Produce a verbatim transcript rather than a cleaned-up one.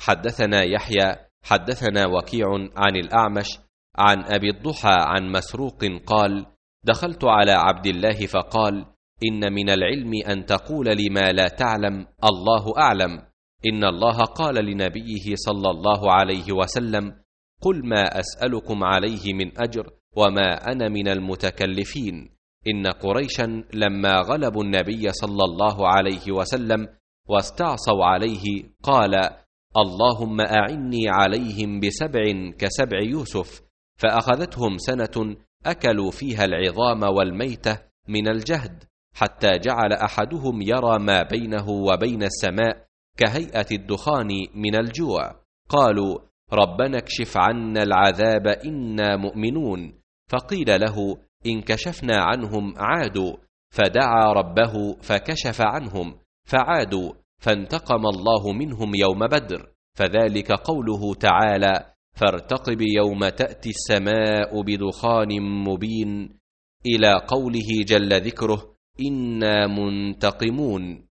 حدثنا يحيى حدثنا وكيع عن الأعمش عن أبي الضحى عن مسروق قال: دخلت على عبد الله فقال: إن من العلم أن تقول لما لا تعلم الله أعلم. إن الله قال لنبيه صلى الله عليه وسلم: قل ما أسألكم عليه من أجر وما أنا من المتكلفين. إن قريشا لما غلبوا النبي صلى الله عليه وسلم واستعصوا عليه قال: اللهم أعني عليهم بسبع كسبع يوسف، فأخذتهم سنة أكلوا فيها العظام والميتة من الجهد، حتى جعل أحدهم يرى ما بينه وبين السماء كهيئة الدخان من الجوع. قالوا: ربنا اكشف عنا العذاب إنا مؤمنون. فقيل له: إن كشفنا عنهم عادوا، فدعا ربه فكشف عنهم فعادوا، فانتقم الله منهم يوم بدر. فذلك قوله تعالى: فارتقب يوم تأتي السماء بدخان مبين، إلى قوله جل ذكره: إنا منتقمون.